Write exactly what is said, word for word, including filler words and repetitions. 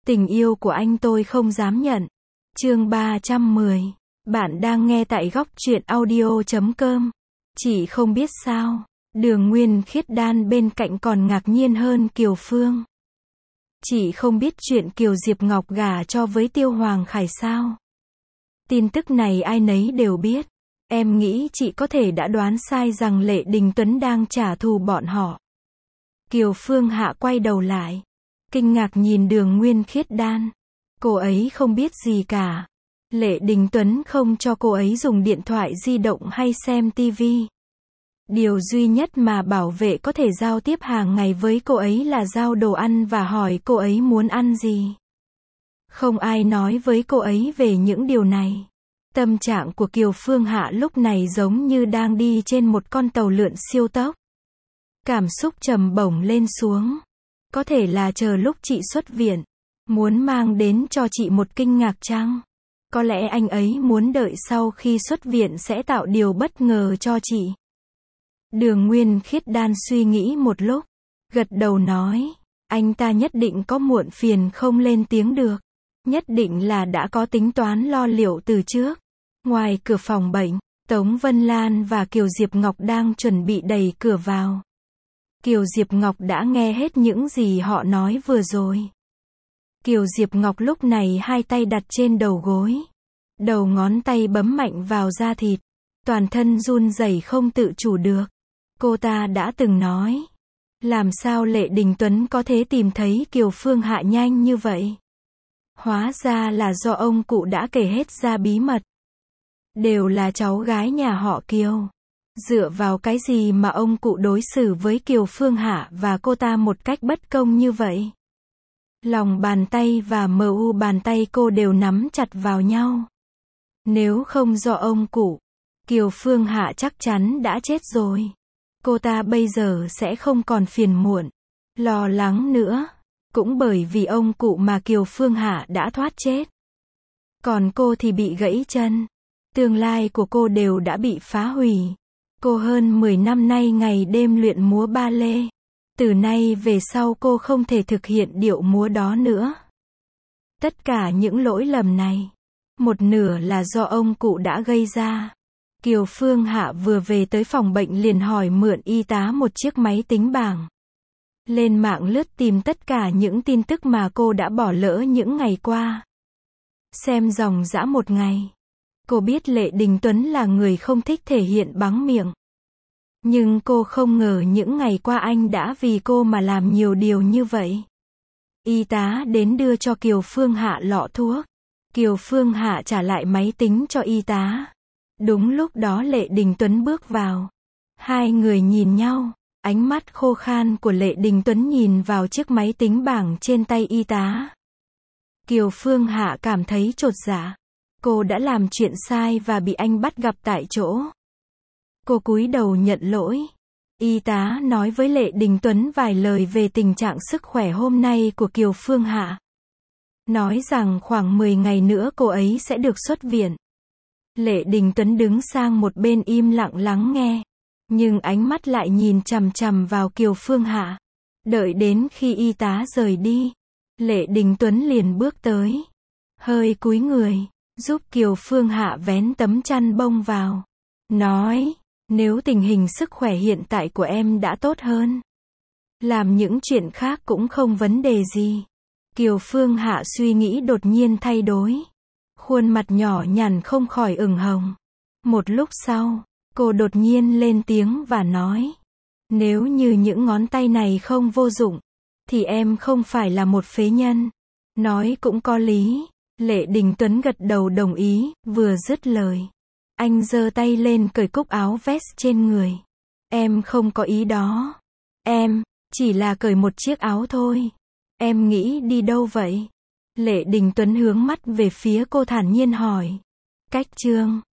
Tình yêu của anh tôi không dám nhận. Chương ba trăm mười. Bạn đang nghe tại góc truyện audio chấm com. Chỉ không biết sao, Đường Nguyên Khiết Đan bên cạnh còn ngạc nhiên hơn Kiều Phương. Chị không biết chuyện Kiều Diệp Ngọc gả cho với Tiêu Hoàng Khải sao? Tin tức này ai nấy đều biết. Em nghĩ chị có thể đã đoán sai rằng Lệ Đình Tuấn đang trả thù bọn họ. Kiều Phương Hạ quay đầu lại, kinh ngạc nhìn Đường Nguyên Khiết Đan. Cô ấy không biết gì cả. Lệ Đình Tuấn không cho cô ấy dùng điện thoại di động hay xem tivi. Điều duy nhất mà bảo vệ có thể giao tiếp hàng ngày với cô ấy là giao đồ ăn và hỏi cô ấy muốn ăn gì. Không ai nói với cô ấy về những điều này. Tâm trạng của Kiều Phương Hạ lúc này giống như đang đi trên một con tàu lượn siêu tốc. Cảm xúc trầm bổng lên xuống. Có thể là chờ lúc chị xuất viện, muốn mang đến cho chị một kinh ngạc chăng? Có lẽ anh ấy muốn đợi sau khi xuất viện sẽ tạo điều bất ngờ cho chị. Đường Nguyên Khiết Đan suy nghĩ một lúc, gật đầu nói, anh ta nhất định có muộn phiền không lên tiếng được. Nhất định là đã có tính toán lo liệu từ trước. Ngoài cửa phòng bệnh, Tống Vân Lan và Kiều Diệp Ngọc đang chuẩn bị đẩy cửa vào. Kiều Diệp Ngọc đã nghe hết những gì họ nói vừa rồi. Kiều Diệp Ngọc lúc này hai tay đặt trên đầu gối. Đầu ngón tay bấm mạnh vào da thịt. Toàn thân run rẩy không tự chủ được. Cô ta đã từng nói. Làm sao Lệ Đình Tuấn có thể tìm thấy Kiều Phương Hạ nhanh như vậy? Hóa ra là do ông cụ đã kể hết ra bí mật. Đều là cháu gái nhà họ Kiều. Dựa vào cái gì mà ông cụ đối xử với Kiều Phương Hạ và cô ta một cách bất công như vậy? Lòng bàn tay và mờ u bàn tay cô đều nắm chặt vào nhau. Nếu không do ông cụ, Kiều Phương Hạ chắc chắn đã chết rồi. Cô ta bây giờ sẽ không còn phiền muộn, lo lắng nữa. Cũng bởi vì ông cụ mà Kiều Phương Hạ đã thoát chết. Còn cô thì bị gãy chân. Tương lai của cô đều đã bị phá hủy. Cô hơn mười năm nay ngày đêm luyện múa ba lê. Từ nay về sau cô không thể thực hiện điệu múa đó nữa. Tất cả những lỗi lầm này, một nửa là do ông cụ đã gây ra. Kiều Phương Hạ vừa về tới phòng bệnh liền hỏi mượn y tá một chiếc máy tính bảng. Lên mạng lướt tìm tất cả những tin tức mà cô đã bỏ lỡ những ngày qua. Xem dòng dã một ngày. Cô biết Lệ Đình Tuấn là người không thích thể hiện bằng miệng. Nhưng cô không ngờ những ngày qua anh đã vì cô mà làm nhiều điều như vậy. Y tá đến đưa cho Kiều Phương Hạ lọ thuốc. Kiều Phương Hạ trả lại máy tính cho y tá. Đúng lúc đó Lệ Đình Tuấn bước vào. Hai người nhìn nhau. Ánh mắt khô khan của Lệ Đình Tuấn nhìn vào chiếc máy tính bảng trên tay y tá. Kiều Phương Hạ cảm thấy chột dạ. Cô đã làm chuyện sai và bị anh bắt gặp tại chỗ. Cô cúi đầu nhận lỗi. Y tá nói với Lệ Đình Tuấn vài lời về tình trạng sức khỏe hôm nay của Kiều Phương Hạ. Nói rằng khoảng mười ngày nữa cô ấy sẽ được xuất viện. Lệ Đình Tuấn đứng sang một bên im lặng lắng nghe. Nhưng ánh mắt lại nhìn chằm chằm vào Kiều Phương Hạ. Đợi đến khi y tá rời đi, Lệ Đình Tuấn liền bước tới. Hơi cúi người, giúp Kiều Phương Hạ vén tấm chăn bông vào. Nói, nếu tình hình sức khỏe hiện tại của em đã tốt hơn, làm những chuyện khác cũng không vấn đề gì. Kiều Phương Hạ suy nghĩ đột nhiên thay đổi. Khuôn mặt nhỏ nhắn không khỏi ửng hồng. Một lúc sau, cô đột nhiên lên tiếng và nói. Nếu như những ngón tay này không vô dụng, thì em không phải là một phế nhân. Nói cũng có lý. Lệ Đình Tuấn gật đầu đồng ý, vừa dứt lời. Anh giơ tay lên cởi cúc áo vest trên người. Em không có ý đó. Em, chỉ là cởi một chiếc áo thôi. Em nghĩ đi đâu vậy? Lệ Đình Tuấn hướng mắt về phía cô thản nhiên hỏi. Cách Trương.